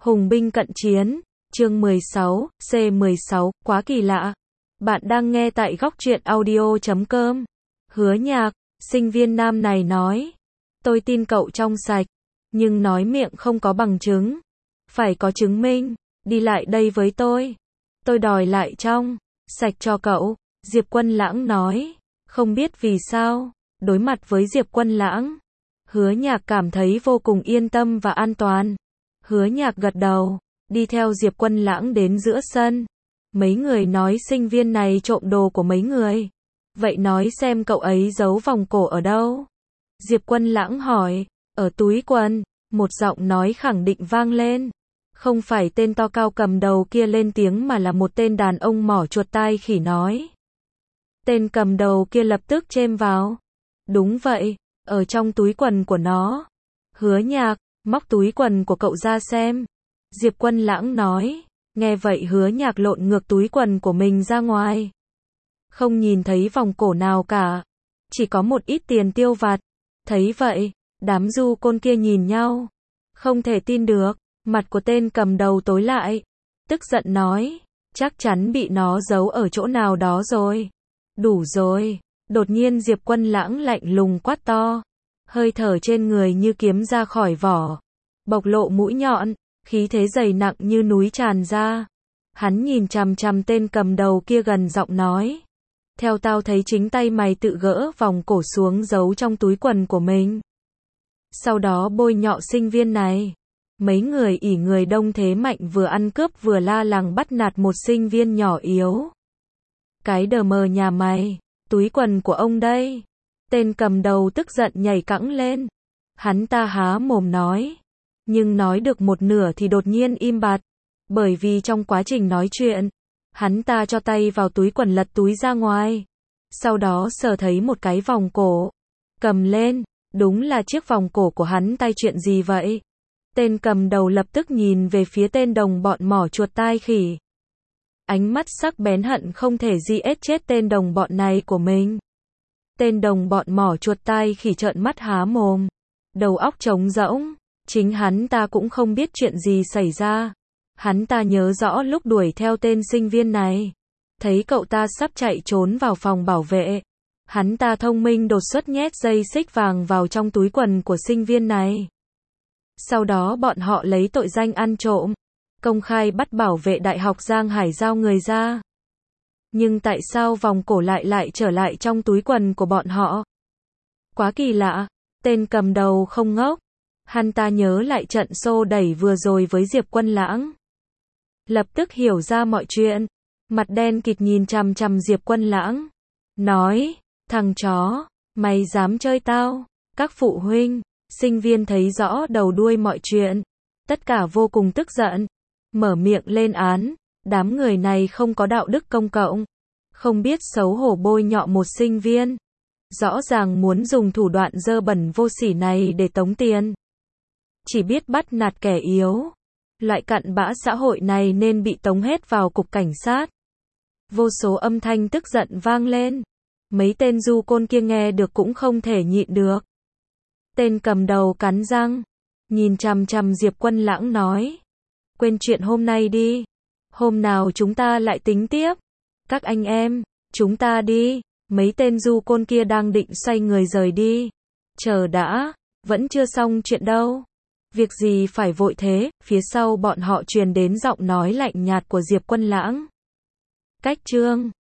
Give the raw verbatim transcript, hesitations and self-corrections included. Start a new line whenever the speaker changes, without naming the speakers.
Hùng binh cận chiến, chương mười sáu, C mười sáu, quá kỳ lạ. Bạn đang nghe tại góc truyện audio chấm com. Hứa Nhạc, sinh viên nam này nói. Tôi tin cậu trong sạch, nhưng nói miệng không có bằng chứng. Phải có chứng minh, đi lại đây với tôi. Tôi đòi lại trong sạch cho cậu, Diệp Quân Lãng nói. Không biết vì sao, đối mặt với Diệp Quân Lãng, Hứa Nhạc cảm thấy vô cùng yên tâm và an toàn. Hứa Nhạc gật đầu, đi theo Diệp Quân Lãng đến giữa sân. Mấy người nói sinh viên này trộm đồ của mấy người. Vậy nói xem cậu ấy giấu vòng cổ ở đâu? Diệp Quân Lãng hỏi. Ở túi quần, một giọng nói khẳng định vang lên. Không phải tên to cao cầm đầu kia lên tiếng mà là một tên đàn ông mỏ chuột tai khỉ nói. Tên cầm đầu kia lập tức chêm vào. Đúng vậy, ở trong túi quần của nó. Hứa Nhạc, móc túi quần của cậu ra xem. Diệp Quân Lãng nói. Nghe vậy Hứa Nhạc lộn ngược túi quần của mình ra ngoài. Không nhìn thấy vòng cổ nào cả. Chỉ có một ít tiền tiêu vặt. Thấy vậy, đám du côn kia nhìn nhau. Không thể tin được, mặt của tên cầm đầu tối lại. Tức giận nói, chắc chắn bị nó giấu ở chỗ nào đó rồi. Đủ rồi. Đột nhiên Diệp Quân Lãng lạnh lùng quát to. Hơi thở trên người như kiếm ra khỏi vỏ. Bộc lộ mũi nhọn, khí thế dày nặng như núi tràn ra. Hắn nhìn chằm chằm tên cầm đầu kia gần giọng nói. Theo tao thấy chính tay mày tự gỡ vòng cổ xuống giấu trong túi quần của mình. Sau đó bôi nhọ sinh viên này. Mấy người ỉ người đông thế mạnh vừa ăn cướp vừa la làng bắt nạt một sinh viên nhỏ yếu. Cái đờ mờ nhà mày, túi quần của ông đây. Tên cầm đầu tức giận nhảy cẫng lên. Hắn ta há mồm nói. Nhưng nói được một nửa thì đột nhiên im bặt. Bởi vì trong quá trình nói chuyện, hắn ta cho tay vào túi quần lật túi ra ngoài. Sau đó sờ thấy một cái vòng cổ. Cầm lên, đúng là chiếc vòng cổ của hắn tay chuyện gì vậy? Tên cầm đầu lập tức nhìn về phía tên đồng bọn mỏ chuột tai khỉ. Ánh mắt sắc bén hận không thể giết chết tên đồng bọn này của mình. Tên đồng bọn mỏ chuột tai khỉ trợn mắt há mồm. Đầu óc trống rỗng. Chính hắn ta cũng không biết chuyện gì xảy ra. Hắn ta nhớ rõ lúc đuổi theo tên sinh viên này. Thấy cậu ta sắp chạy trốn vào phòng bảo vệ. Hắn ta thông minh đột xuất nhét dây xích vàng vào trong túi quần của sinh viên này. Sau đó bọn họ lấy tội danh ăn trộm. Công khai bắt bảo vệ Đại học Giang Hải giao người ra. Nhưng tại sao vòng cổ lại lại trở lại trong túi quần của bọn họ? Quá kỳ lạ. Tên cầm đầu không ngốc. Hắn ta nhớ lại trận xô đẩy vừa rồi với Diệp Quân Lãng. Lập tức hiểu ra mọi chuyện. Mặt đen kịt nhìn chằm chằm Diệp Quân Lãng. Nói, thằng chó, mày dám chơi tao. Các phụ huynh, sinh viên thấy rõ đầu đuôi mọi chuyện. Tất cả vô cùng tức giận. Mở miệng lên án. Đám người này không có đạo đức công cộng. Không biết xấu hổ bôi nhọ một sinh viên. Rõ ràng muốn dùng thủ đoạn dơ bẩn vô sỉ này để tống tiền. Chỉ biết bắt nạt kẻ yếu. Loại cặn bã xã hội này nên bị tống hết vào cục cảnh sát. Vô số âm thanh tức giận vang lên. Mấy tên du côn kia nghe được cũng không thể nhịn được. Tên cầm đầu cắn răng. Nhìn chằm chằm Diệp Quân Lãng nói. Quên chuyện hôm nay đi. Hôm nào chúng ta lại tính tiếp. Các anh em, chúng ta đi. Mấy tên du côn kia đang định xoay người rời đi. Chờ đã, vẫn chưa xong chuyện đâu. Việc gì phải vội thế? Phía sau bọn họ truyền đến giọng nói lạnh nhạt của Diệp Quân Lãng. Cách chương